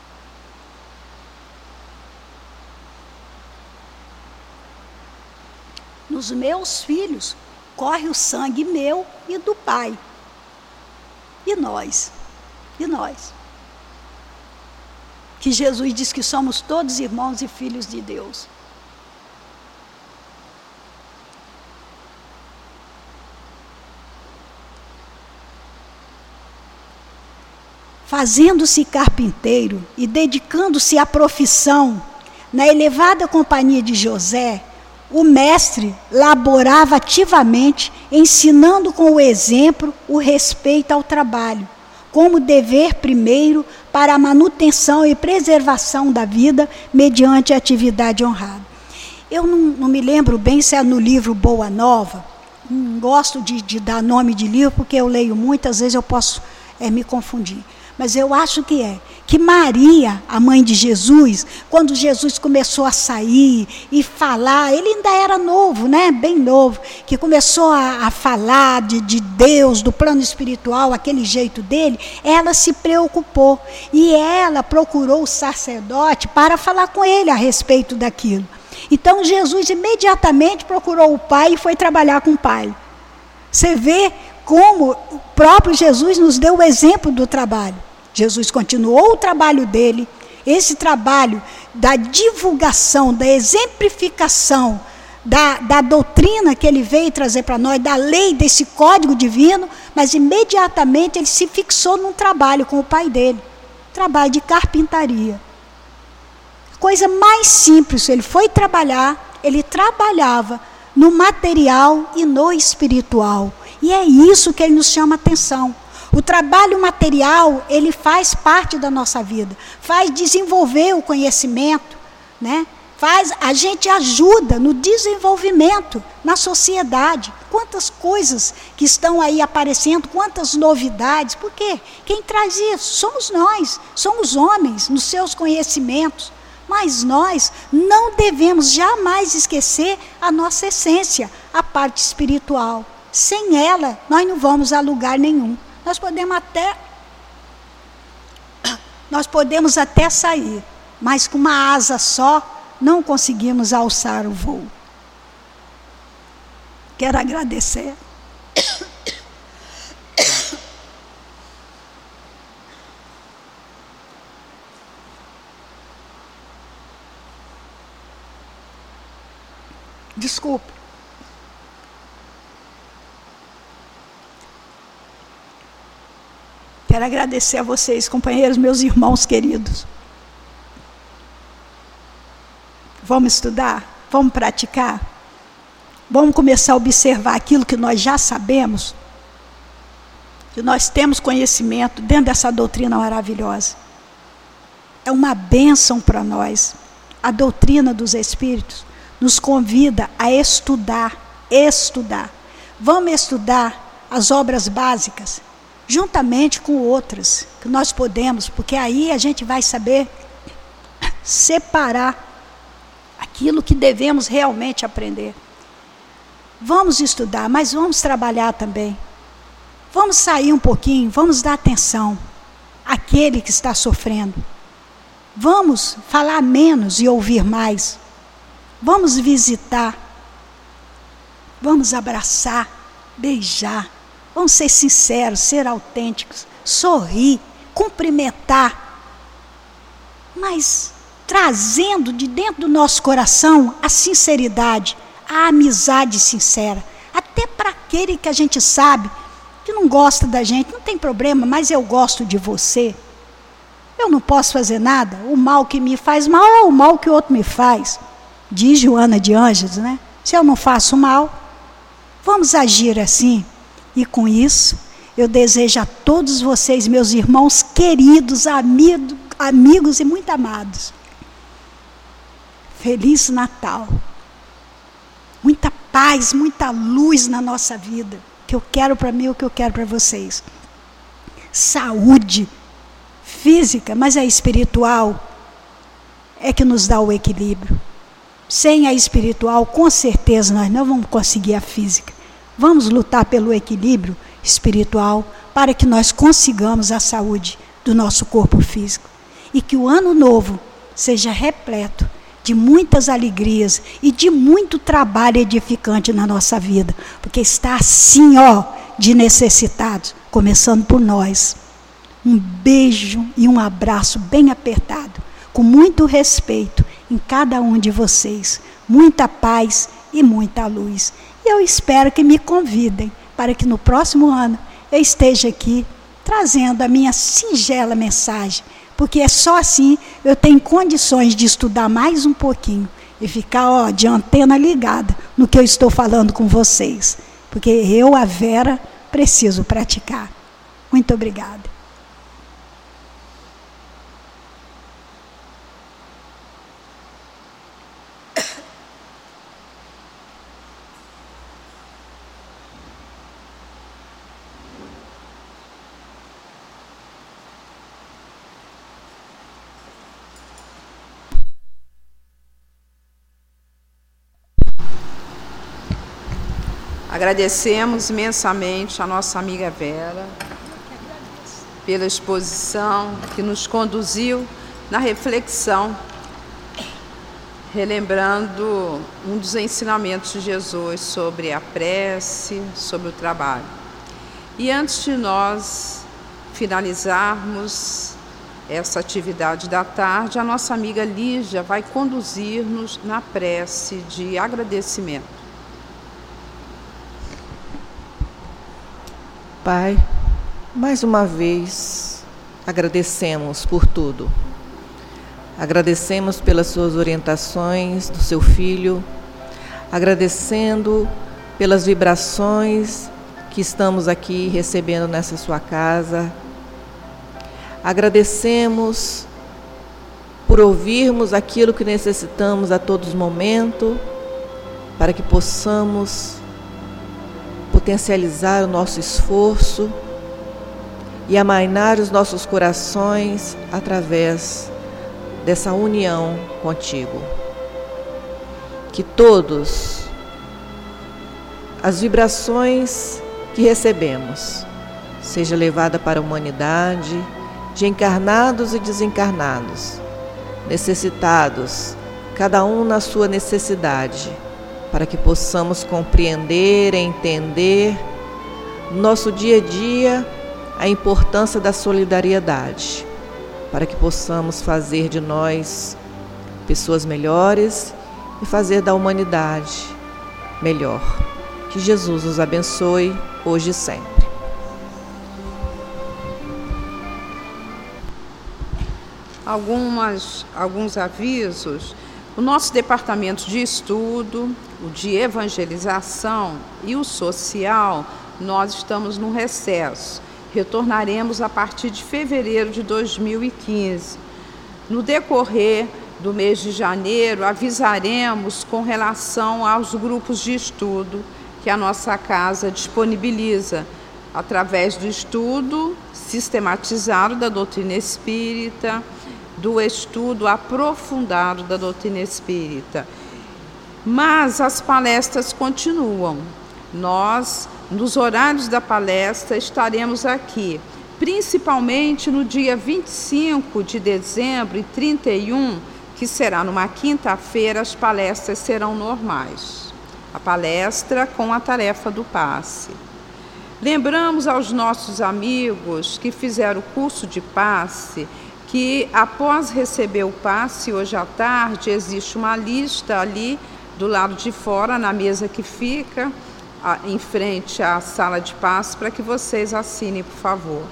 Nos meus filhos corre o sangue meu e do Pai. E nós? E nós? Que Jesus diz que somos todos irmãos e filhos de Deus. Fazendo-se carpinteiro e dedicando-se à profissão, na elevada companhia de José, o mestre laborava ativamente, ensinando com o exemplo o respeito ao trabalho, como dever primeiro para a manutenção e preservação da vida mediante a atividade honrada. Eu não, não me lembro bem se é no livro Boa Nova, não gosto de, de dar nome de livro, porque eu leio muitas vezes eu posso é, me confundir. Mas eu acho que é, que Maria, a mãe de Jesus, quando Jesus começou a sair e falar, ele ainda era novo, né? Bem novo, que começou a, a falar de, de Deus, do plano espiritual, aquele jeito dele, ela se preocupou. E ela procurou o sacerdote para falar com ele a respeito daquilo. Então Jesus imediatamente procurou o pai e foi trabalhar com o pai. Você vê como o próprio Jesus nos deu o exemplo do trabalho. Jesus continuou o trabalho dele, esse trabalho da divulgação, da exemplificação, da, da doutrina que ele veio trazer para nós, da lei, desse código divino, mas imediatamente ele se fixou num trabalho com o pai dele, trabalho de carpintaria. Coisa mais simples, ele foi trabalhar, ele trabalhava no material e no espiritual. E é isso que ele nos chama a atenção. O trabalho material, ele faz parte da nossa vida, faz desenvolver o conhecimento, né? Faz, a gente ajuda no desenvolvimento na sociedade. Quantas coisas que estão aí aparecendo, quantas novidades, por quê? Quem traz isso? Somos nós, somos homens, nos seus conhecimentos. Mas nós não devemos jamais esquecer a nossa essência, a parte espiritual. Sem ela, nós não vamos a lugar nenhum. Nós podemos até, nós podemos até sair, mas com uma asa só, não conseguimos alçar o voo. Quero agradecer. Desculpe. Quero agradecer a vocês, companheiros, meus irmãos queridos. Vamos estudar? Vamos praticar? Vamos começar a observar aquilo que nós já sabemos, que nós temos conhecimento dentro dessa doutrina maravilhosa. É uma bênção para nós. A doutrina dos Espíritos nos convida a estudar, estudar. Vamos estudar as obras básicas, juntamente com outras, que nós podemos, porque aí a gente vai saber separar aquilo que devemos realmente aprender. Vamos estudar, mas vamos trabalhar também. Vamos sair um pouquinho, vamos dar atenção àquele que está sofrendo. Vamos falar menos e ouvir mais. Vamos visitar. Vamos abraçar, beijar. Vamos ser sinceros, ser autênticos, sorrir, cumprimentar, mas trazendo de dentro do nosso coração a sinceridade, a amizade sincera, até para aquele que a gente sabe que não gosta da gente, não tem problema, mas eu gosto de você. Eu não posso fazer nada, o mal que me faz mal é o mal que o outro me faz, diz Joana de Ângeles, né? Se eu não faço mal, vamos agir assim. E com isso, eu desejo a todos vocês, meus irmãos queridos, amigo, amigos e muito amados, Feliz Natal. Muita paz, muita luz na nossa vida, que eu quero para mim, o que eu quero para vocês. Saúde física, mas a espiritual é que nos dá o equilíbrio. Sem a espiritual, com certeza, nós não vamos conseguir a física. Vamos lutar pelo equilíbrio espiritual para que nós consigamos a saúde do nosso corpo físico. E que o ano novo seja repleto de muitas alegrias e de muito trabalho edificante na nossa vida. Porque está assim, ó, de necessitados, começando por nós. Um beijo e um abraço bem apertado, com muito respeito em cada um de vocês. Muita paz e muita luz. E eu espero que me convidem para que no próximo ano eu esteja aqui trazendo a minha singela mensagem, porque é só assim eu tenho condições de estudar mais um pouquinho e ficar, ó, de antena ligada no que eu estou falando com vocês, porque eu, a Vera, preciso praticar. Muito obrigada. Agradecemos imensamente a nossa amiga Vera pela exposição que nos conduziu na reflexão, relembrando um dos ensinamentos de Jesus sobre a prece, sobre o trabalho. E antes de nós finalizarmos essa atividade da tarde, a nossa amiga Lígia vai conduzir-nos na prece de agradecimento. Pai, mais uma vez agradecemos por tudo. Agradecemos pelas suas orientações do seu filho, agradecendo pelas vibrações que estamos aqui recebendo nessa sua casa. Agradecemos por ouvirmos aquilo que necessitamos a todos momentos, para que possamos potencializar o nosso esforço e amainar os nossos corações através dessa união contigo. Que todos as vibrações que recebemos seja levada para a humanidade, de encarnados e desencarnados, necessitados, cada um na sua necessidade, para que possamos compreender e entender no nosso dia a dia a importância da solidariedade, para que possamos fazer de nós pessoas melhores e fazer da humanidade melhor. Que Jesus nos abençoe hoje e sempre. Algumas, alguns avisos. O nosso departamento de estudo, o de evangelização e o social, nós estamos no recesso. Retornaremos a partir de fevereiro de dois mil e quinze. No decorrer do mês de janeiro, avisaremos com relação aos grupos de estudo que a nossa casa disponibiliza, através do estudo sistematizado da doutrina espírita, do estudo aprofundado da doutrina espírita. Mas as palestras continuam. Nós, nos horários da palestra, estaremos aqui, principalmente no dia vinte e cinco de dezembro e trinta e um, que será numa quinta-feira, as palestras serão normais. A palestra com a tarefa do passe. Lembramos aos nossos amigos que fizeram o curso de passe que, após receber o passe, hoje à tarde, existe uma lista ali do lado de fora, na mesa que fica em frente à sala de passe, para que vocês assinem, por favor.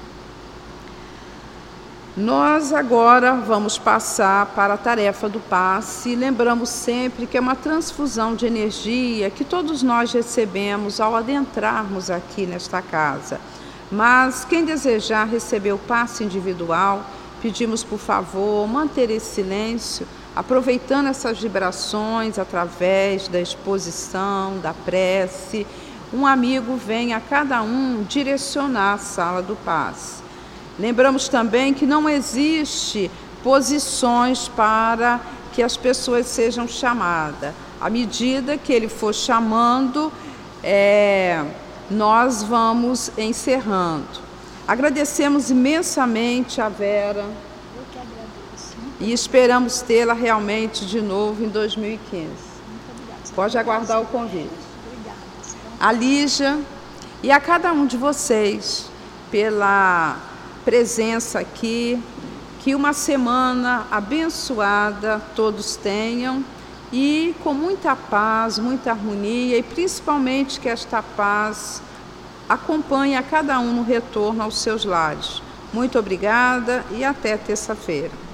Nós agora vamos passar para a tarefa do passe. Lembramos sempre que é uma transfusão de energia que todos nós recebemos ao adentrarmos aqui nesta casa. Mas quem desejar receber o passe individual, pedimos, por favor, manter esse silêncio, aproveitando essas vibrações através da exposição, da prece. Um amigo vem a cada um direcionar a sala do passe. Lembramos também que não existe posições para que as pessoas sejam chamadas. À medida que ele for chamando, é, nós vamos encerrando. Agradecemos imensamente a Vera. Eu que agradeço. E esperamos tê-la realmente de novo em dois mil e quinze. Muito obrigada. Pode aguardar o convite. Obrigada. A Lígia e a cada um de vocês pela presença aqui, que uma semana abençoada todos tenham e com muita paz, muita harmonia e principalmente que esta paz acompanhe a cada um no retorno aos seus lares. Muito obrigada e até terça-feira.